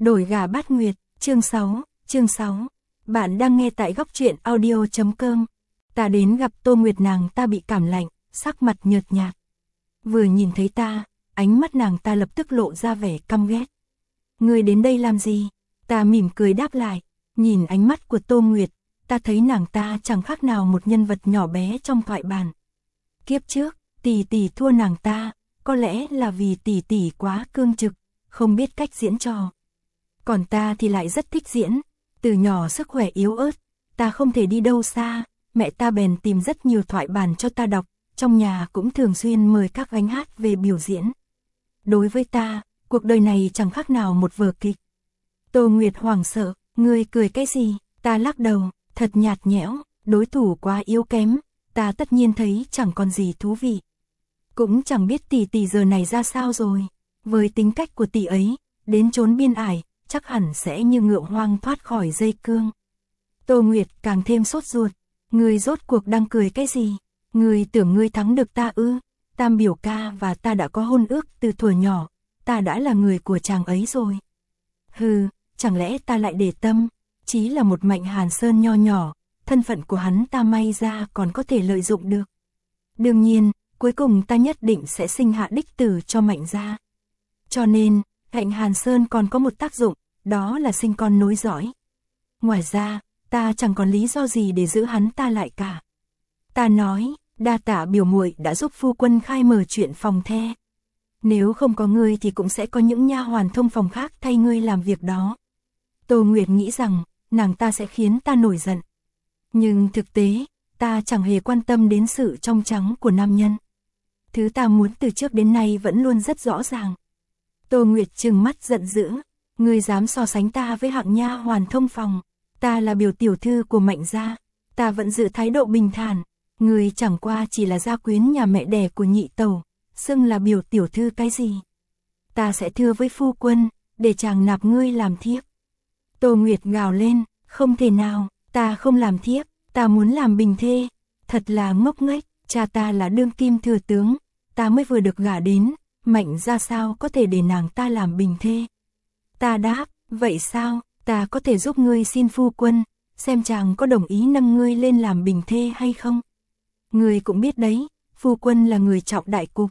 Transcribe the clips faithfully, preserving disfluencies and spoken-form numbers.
Đổi gà bát nguyệt, chương sáu, chương sáu. Bạn đang nghe tại góc truyện audio chấm com. Ta đến gặp Tô Nguyệt, nàng ta bị cảm lạnh, sắc mặt nhợt nhạt. Vừa nhìn thấy ta, ánh mắt nàng ta lập tức lộ ra vẻ căm ghét. Ngươi đến đây làm gì? Ta mỉm cười đáp lại, nhìn ánh mắt của Tô Nguyệt, ta thấy nàng ta chẳng khác nào một nhân vật nhỏ bé trong thoại bản. Kiếp trước, tỷ tỷ thua nàng ta, có lẽ là vì tỷ tỷ quá cương trực, không biết cách diễn trò. Còn ta thì lại rất thích diễn, từ nhỏ sức khỏe yếu ớt, ta không thể đi đâu xa, mẹ ta bèn tìm rất nhiều thoại bản cho ta đọc, trong nhà cũng thường xuyên mời các gánh hát về biểu diễn. Đối với ta, cuộc đời này chẳng khác nào một vở kịch. Tô Nguyệt hoảng sợ, ngươi cười cái gì? Ta lắc đầu, thật nhạt nhẽo, đối thủ quá yếu kém, ta tất nhiên thấy chẳng còn gì thú vị. Cũng chẳng biết tỷ tỷ giờ này ra sao rồi, với tính cách của tỷ ấy, đến chốn biên ải, chắc hẳn sẽ như ngựa hoang thoát khỏi dây cương. Tô Nguyệt càng thêm sốt ruột, ngươi rốt cuộc đang cười cái gì? Ngươi tưởng ngươi thắng được ta ư? Tam biểu ca và ta đã có hôn ước từ thuở nhỏ, ta đã là người của chàng ấy rồi. Hừ, chẳng lẽ ta lại để tâm, chỉ là một Mạnh Hàn Sơn nho nhỏ, thân phận của hắn ta may ra còn có thể lợi dụng được. Đương nhiên, cuối cùng ta nhất định sẽ sinh hạ đích tử cho Mạnh gia. Cho nên, Mạnh Hàn Sơn còn có một tác dụng, đó là sinh con nối dõi. Ngoài ra, ta chẳng còn lý do gì để giữ hắn ta lại cả. Ta nói, đa tạ biểu muội đã giúp phu quân khai mở chuyện phòng the. Nếu không có ngươi thì cũng sẽ có những nha hoàn thông phòng khác thay ngươi làm việc đó. Tô Nguyệt nghĩ rằng, nàng ta sẽ khiến ta nổi giận. Nhưng thực tế, ta chẳng hề quan tâm đến sự trong trắng của nam nhân. Thứ ta muốn từ trước đến nay vẫn luôn rất rõ ràng. Tô Nguyệt trừng mắt giận dữ, ngươi dám so sánh ta với hạng nha hoàn thông phòng, ta là biểu tiểu thư của Mạnh gia, ta vẫn giữ thái độ bình thản, ngươi chẳng qua chỉ là gia quyến nhà mẹ đẻ của nhị tẩu, xưng là biểu tiểu thư cái gì? Ta sẽ thưa với phu quân, để chàng nạp ngươi làm thiếp. Tô Nguyệt gào lên, không thể nào, ta không làm thiếp, ta muốn làm bình thê. Thật là ngốc nghếch, cha ta là đương kim thừa tướng, ta mới vừa được gả đến, Mạnh gia sao có thể để nàng ta làm bình thê. Ta đáp, vậy sao, ta có thể giúp ngươi xin phu quân, xem chàng có đồng ý nâng ngươi lên làm bình thê hay không. Ngươi cũng biết đấy, phu quân là người trọng đại cục.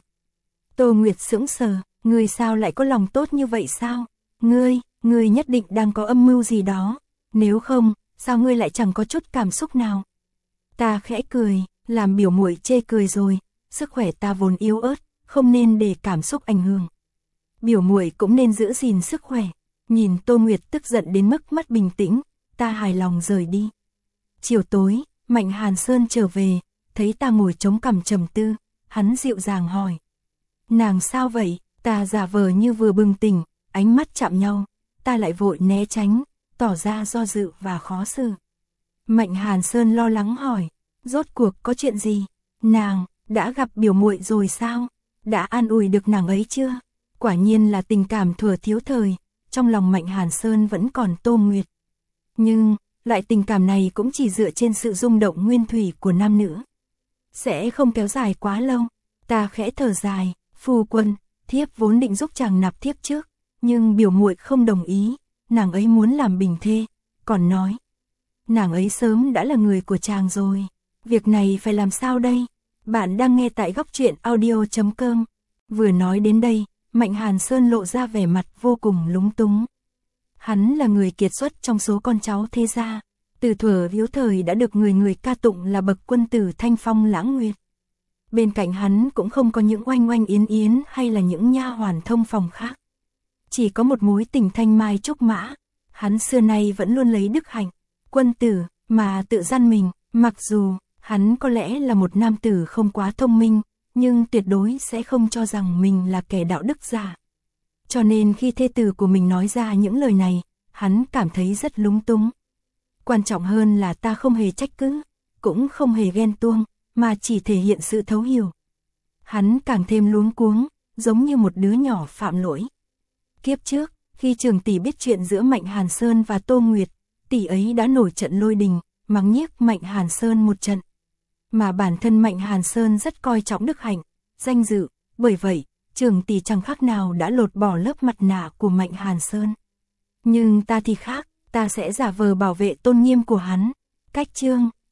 Tô Nguyệt sững sờ, ngươi sao lại có lòng tốt như vậy sao? Ngươi, ngươi nhất định đang có âm mưu gì đó, nếu không, sao ngươi lại chẳng có chút cảm xúc nào? Ta khẽ cười, làm biểu muội chê cười rồi, sức khỏe ta vốn yếu ớt, không nên để cảm xúc ảnh hưởng. Biểu muội cũng nên giữ gìn sức khỏe. Nhìn Tô Nguyệt tức giận đến mức mất bình tĩnh, ta hài lòng rời đi. Chiều tối, Mạnh Hàn Sơn trở về, thấy ta ngồi chống cằm trầm tư, hắn dịu dàng hỏi. Nàng sao vậy? Ta giả vờ như vừa bừng tỉnh, ánh mắt chạm nhau, ta lại vội né tránh, tỏ ra do dự và khó xử. Mạnh Hàn Sơn lo lắng hỏi, rốt cuộc có chuyện gì? Nàng, đã gặp biểu muội rồi sao? Đã an ủi được nàng ấy chưa? Quả nhiên là tình cảm thuở thiếu thời, trong lòng Mạnh Hàn Sơn vẫn còn Tô Nguyệt. Nhưng, loại tình cảm này cũng chỉ dựa trên sự rung động nguyên thủy của nam nữ. Sẽ không kéo dài quá lâu. Ta khẽ thở dài, phu quân, thiếp vốn định giúp chàng nạp thiếp trước, nhưng biểu muội không đồng ý, nàng ấy muốn làm bình thê, còn nói. Nàng ấy sớm đã là người của chàng rồi, việc này phải làm sao đây? Bạn đang nghe tại góc truyện audio chấm com. Vừa nói đến đây, Mạnh Hàn Sơn lộ ra vẻ mặt vô cùng lúng túng. Hắn là người kiệt xuất trong số con cháu thế gia, từ thuở yếu thời đã được người người ca tụng là bậc quân tử thanh phong lãng nguyệt. Bên cạnh hắn cũng không có những oanh oanh yến yến hay là những nha hoàn thông phòng khác. Chỉ có một mối tình thanh mai trúc mã, hắn xưa nay vẫn luôn lấy đức hạnh, quân tử, mà tự gian mình, mặc dù hắn có lẽ là một nam tử không quá thông minh, nhưng tuyệt đối sẽ không cho rằng mình là kẻ đạo đức giả. Cho nên khi thê tử của mình nói ra những lời này, hắn cảm thấy rất lúng túng. Quan trọng hơn là ta không hề trách cứ, cũng không hề ghen tuông, mà chỉ thể hiện sự thấu hiểu. Hắn càng thêm luống cuống, giống như một đứa nhỏ phạm lỗi. Kiếp trước, khi Trường tỷ biết chuyện giữa Mạnh Hàn Sơn và Tô Nguyệt, tỷ ấy đã nổi trận lôi đình, mắng nhiếc Mạnh Hàn Sơn một trận. Mà bản thân Mạnh Hàn Sơn rất coi trọng đức hạnh, danh dự, bởi vậy, Trường tỷ chẳng khác nào đã lột bỏ lớp mặt nạ của Mạnh Hàn Sơn. Nhưng ta thì khác, ta sẽ giả vờ bảo vệ tôn nghiêm của hắn. Cách chương